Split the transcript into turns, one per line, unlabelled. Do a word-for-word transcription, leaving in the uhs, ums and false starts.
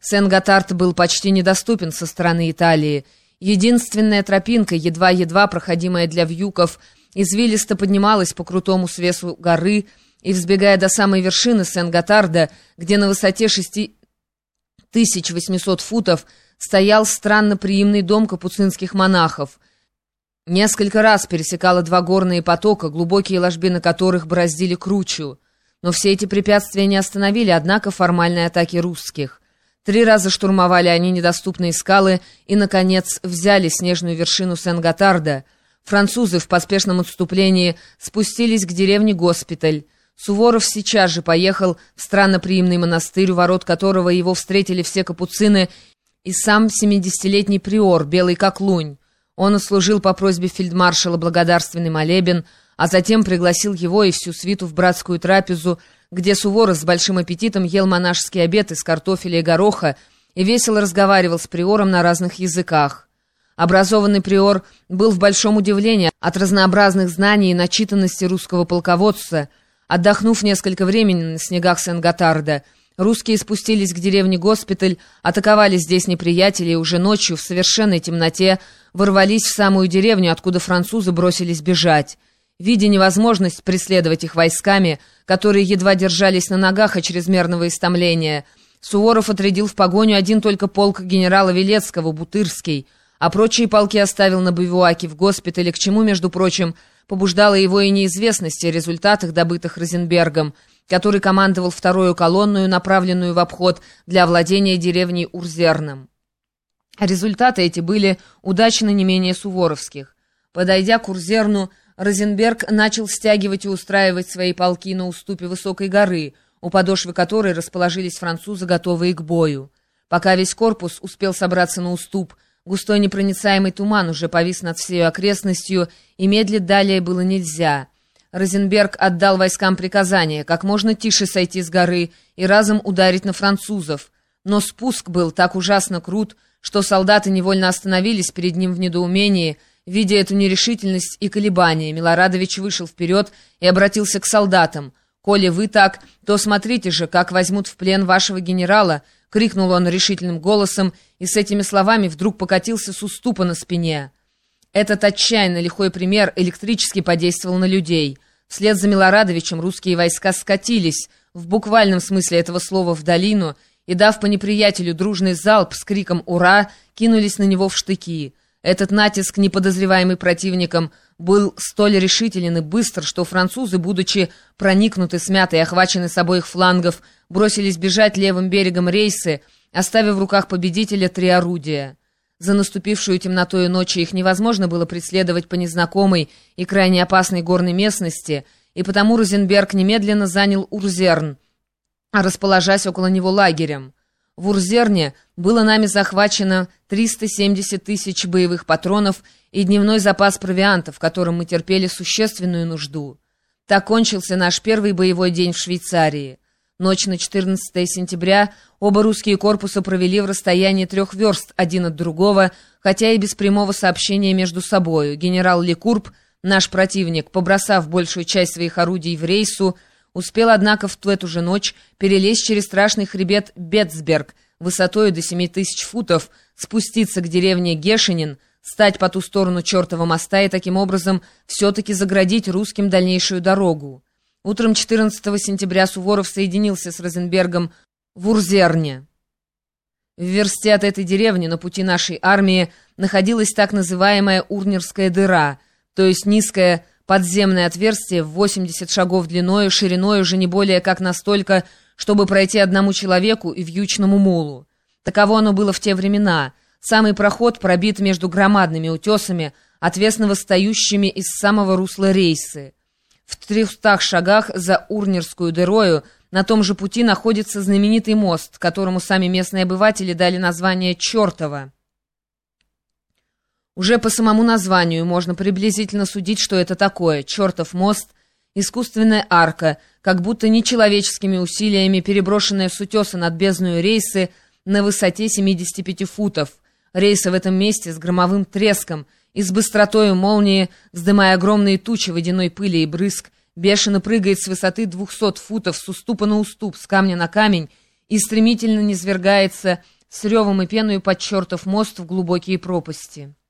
Сен-Готард был почти недоступен со стороны Италии. Единственная тропинка, едва-едва проходимая для вьюков, извилисто поднималась по крутому свесу горы и, взбегая до самой вершины Сен-Готарда, где на высоте шести тысяч восьмисот футов стоял странно приимный дом капуцинских монахов. Несколько раз пересекала два горные потока, глубокие ложбины которых бороздили кручу. Но все эти препятствия не остановили, однако, формальной атаки русских. Три раза штурмовали они недоступные скалы и, наконец, взяли снежную вершину Сен-Готарда. Французы в поспешном отступлении спустились к деревне Госпиталь. Суворов сейчас же поехал в странноприимный монастырь, у ворот которого его встретили все капуцины и сам семидесятилетний приор, белый как лунь. Он отслужил по просьбе фельдмаршала благодарственный молебен, а затем пригласил его и всю свиту в братскую трапезу, где Суворов с большим аппетитом ел монашеский обед из картофеля и гороха и весело разговаривал с приором на разных языках. Образованный приор был в большом удивлении от разнообразных знаний и начитанности русского полководца. Отдохнув несколько времени на снегах Сен-Готарда, русские спустились к деревне Госпиталь, атаковали здесь неприятелей и уже ночью в совершенной темноте ворвались в самую деревню, откуда французы бросились бежать. Видя невозможность преследовать их войсками, которые едва держались на ногах от чрезмерного истомления, Суворов отрядил в погоню один только полк генерала Велецкого, Бутырский, а прочие полки оставил на бивуаке в госпитале, к чему, между прочим, побуждала его и неизвестность о результатах, добытых Розенбергом, который командовал вторую колонную, направленную в обход для овладения деревней Урзерном. Результаты эти были удачны не менее суворовских. Подойдя к Урзерну, Розенберг начал стягивать и устраивать свои полки на уступе высокой горы, у подошвы которой расположились французы, готовые к бою. Пока весь корпус успел собраться на уступ, густой непроницаемый туман уже повис над всей окрестностью, и медлить далее было нельзя. Розенберг отдал войскам приказание как можно тише сойти с горы и разом ударить на французов. Но спуск был так ужасно крут, что солдаты невольно остановились перед ним в недоумении. Видя эту нерешительность и колебания, Милорадович вышел вперед и обратился к солдатам. «Коли вы так, то смотрите же, как возьмут в плен вашего генерала!» — крикнул он решительным голосом, и с этими словами вдруг покатился с уступа на спине. Этот отчаянно лихой пример электрически подействовал на людей. Вслед за Милорадовичем русские войска скатились, в буквальном смысле этого слова, в долину, и, дав по неприятелю дружный залп с криком «Ура!», кинулись на него в штыки. Этот натиск, неподозреваемый противником, был столь решителен и быстр, что французы, будучи проникнуты, смяты и охвачены с обоих флангов, бросились бежать левым берегом Рейсы, оставив в руках победителя три орудия. За наступившую темнотою ночи их невозможно было преследовать по незнакомой и крайне опасной горной местности, и потому Розенберг немедленно занял Урзерн, расположась около него лагерем. В Урзерне было нами захвачено триста семьдесят тысяч боевых патронов и дневной запас провианта, в котором мы терпели существенную нужду. Так кончился наш первый боевой день в Швейцарии. Ночь на четырнадцатое сентября оба русские корпуса провели в расстоянии трех верст один от другого, хотя и без прямого сообщения между собою. Генерал Лекурб, наш противник, побросав большую часть своих орудий в Рейсу, успел, однако, в эту же ночь перелезть через страшный хребет Бетцберг, высотою до семи тысяч футов, спуститься к деревне Гешенин, стать по ту сторону чертова моста и таким образом все-таки заградить русским дальнейшую дорогу. Утром четырнадцатого сентября Суворов соединился с Розенбергом в Урзерне. В версте от этой деревни на пути нашей армии находилась так называемая Урнерская дыра, то есть низкая подземное отверстие в восемьдесят шагов длиною, шириною же не более как настолько, чтобы пройти одному человеку и вьючному мулу. Таково оно было в те времена. Самый проход пробит между громадными утесами, отвесно восстающими из самого русла Рейсы. В трехстах шагах за Урнерскую дырою на том же пути находится знаменитый мост, которому сами местные обыватели дали название «Чертово». Уже по самому названию можно приблизительно судить, что это такое. Чертов мост — искусственная арка, как будто нечеловеческими усилиями переброшенная с утеса над бездною Рейсы на высоте семидесяти пяти футов. Рейса в этом месте с громовым треском и с быстротою молнии, вздымая огромные тучи водяной пыли и брызг, бешено прыгает с высоты двухсот футов с уступа на уступ, с камня на камень, и стремительно низвергается с ревом и пеной под чертов мост в глубокие пропасти.